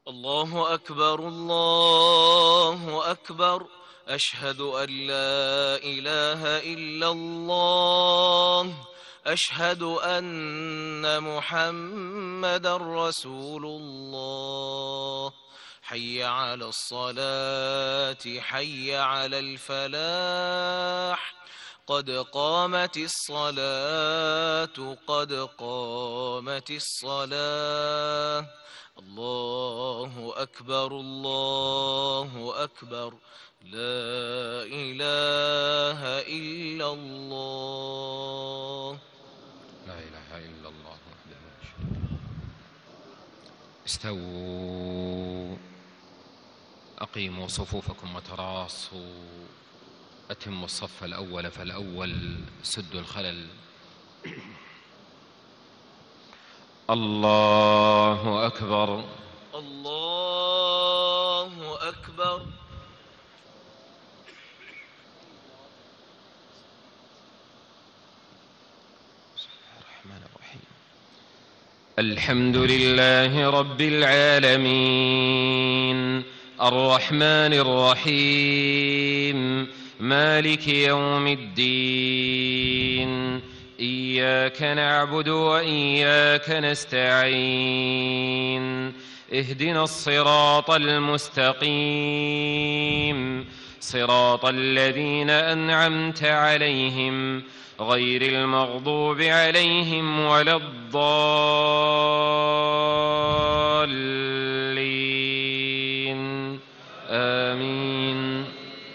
الله أكبر الله أكبر. أشهد أن لا إله إلا الله. أشهد أن محمدا رسول الله. حي على الصلاة حي على الفلاح. قد قامت الصلاة قد قامت الصلاة. الله أكبر الله أكبر. لا إله إلا الله. لا إله إلا الله وحده لا شريك له. استووا، أقيموا صفوفكم وتراصوا، أتموا الصف الأول فالأول، سدوا الخلل. الله أكبر الله أكبر. الرحمن الرحيم. الحمد لله رب العالمين، الرحمن الرحيم، مالك يوم الدين. إياك نعبد وإياك نستعين. اهدنا الصراط المستقيم، صراط الذين أنعمت عليهم غير المغضوب عليهم ولا الضالين. آمين.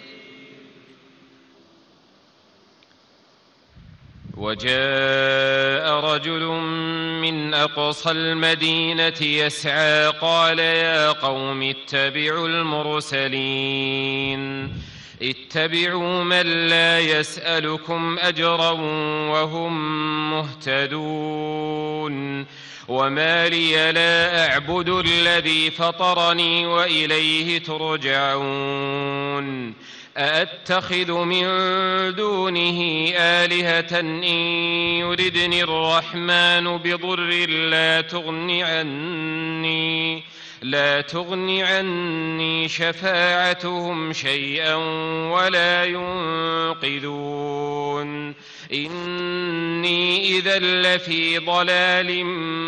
وجاء رجل من أقصى المدينة يسعى قال يا قوم اتبعوا المرسلين، اتبعوا من لا يسألكم أجرا وهم مهتدون. وما لي لا أعبد الذي فطرني وإليه ترجعون. أأتخذ من دونه آلهة إن يردني الرحمن بضر لا تغن عني شفاعتهم شيئا ولا ينقذون. إني إذا لفي ضلال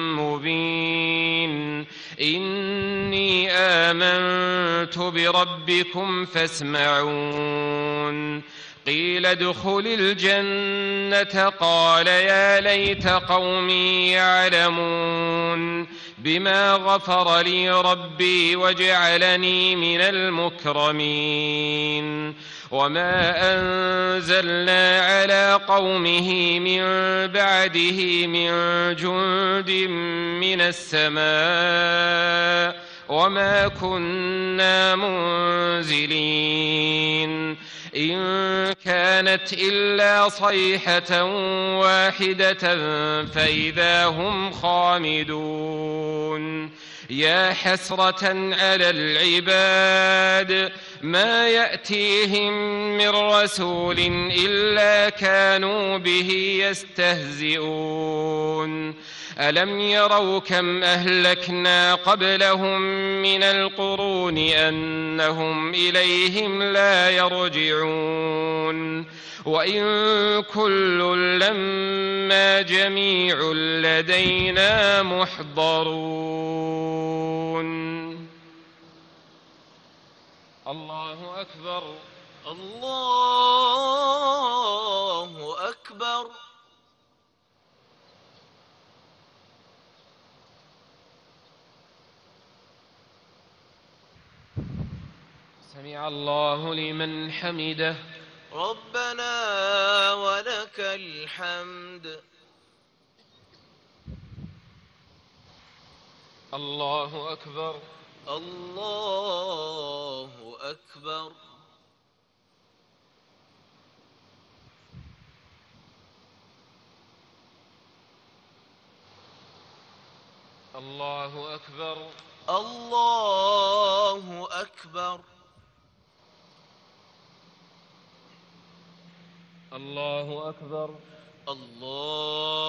مبين. إني آمنت بربكم فاسمعون. قيل ادخل الجنة قال يا ليت قومي يعلمون بما غفر لي ربي وجعلني من المكرمين. وما أنزلنا على قومه من بعده من جند من السماء وما كنا منزلين. إن كانت إلا صيحة واحدة فإذا هم خامدون. يا حسرة على العباد ما يأتيهم من رسول إلا كانوا به يستهزئون. ألم يروا كم أهلكنا قبلهم من القرون أنهم إليهم لا يرجعون. وإن كل لما جميع لدينا محضرون. الله أكبر الله أكبر. سمع الله لمن حمده. ربنا ولك الحمد. الله أكبر الله أكبر. الله أكبر الله أكبر. الله أكبر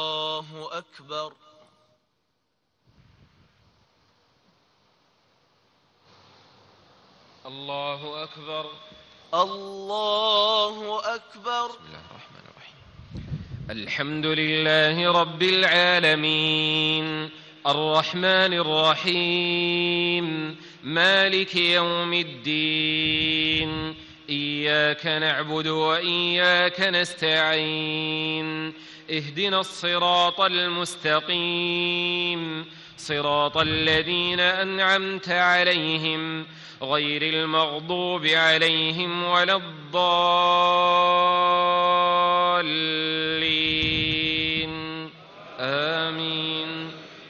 الله أكبر. الله أكبر. الله أكبر. بسم الله الرحمن الرحيم. الحمد لله رب العالمين، الرحمن الرحيم، مالك يوم الدين، إياك نعبد وإياك نستعين، اهدنا الصراط المستقيم، صراط الذين أنعمت عليهم غير المغضوب عليهم ولا الضالين، آمين.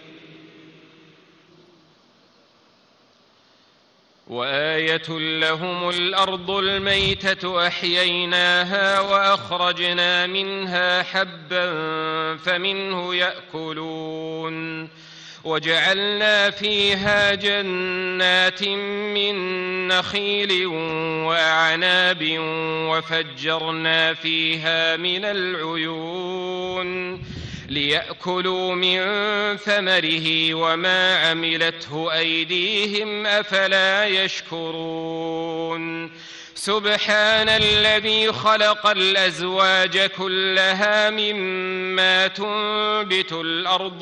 وآية لهم الأرض الميتة أحييناها وأخرجنا منها حبا فمنه يأكلون، وجعلنا فيها جنات من نخيل وأعناب وفجرنا فيها من العيون ليأكلوا من ثمره وما عملته أيديهم أفلا يشكرون. سبحان الذي خلق الأزواج كلها مما تنبت الأرض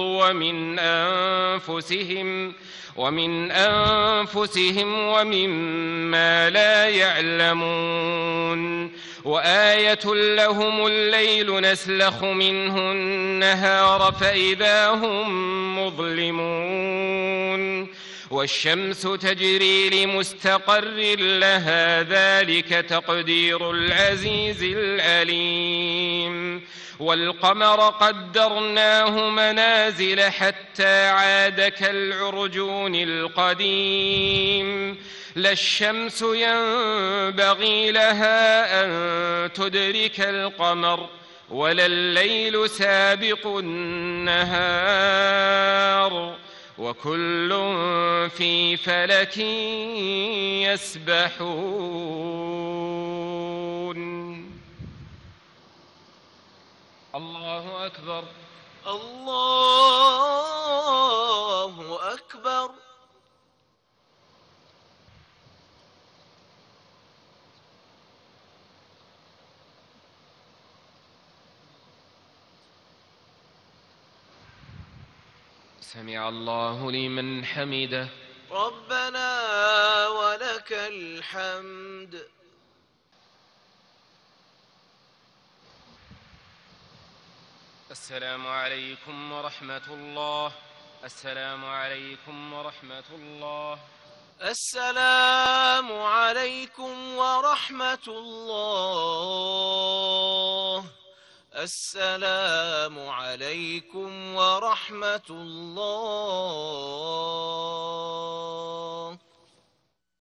ومن أنفسهم ومما لا يعلمون. وآية لهم الليل نسلخ منه النهار فإذا هم مظلمون، والشمس تجري لمستقر لها ذلك تقدير العزيز العليم. والقمر قدرناه منازل حتى عاد كالعرجون القديم، لا الشمس ينبغي لها أن تدرك القمر ولا الليل سابق النهار، وكل في فلك يسبحون. الله أكبر. الله أكبر. سمع الله لمن حمده. ربنا ولك الحمد. السلام عليكم ورحمة الله. السلام عليكم ورحمة الله. السلام عليكم ورحمة الله. السلام عليكم ورحمة الله.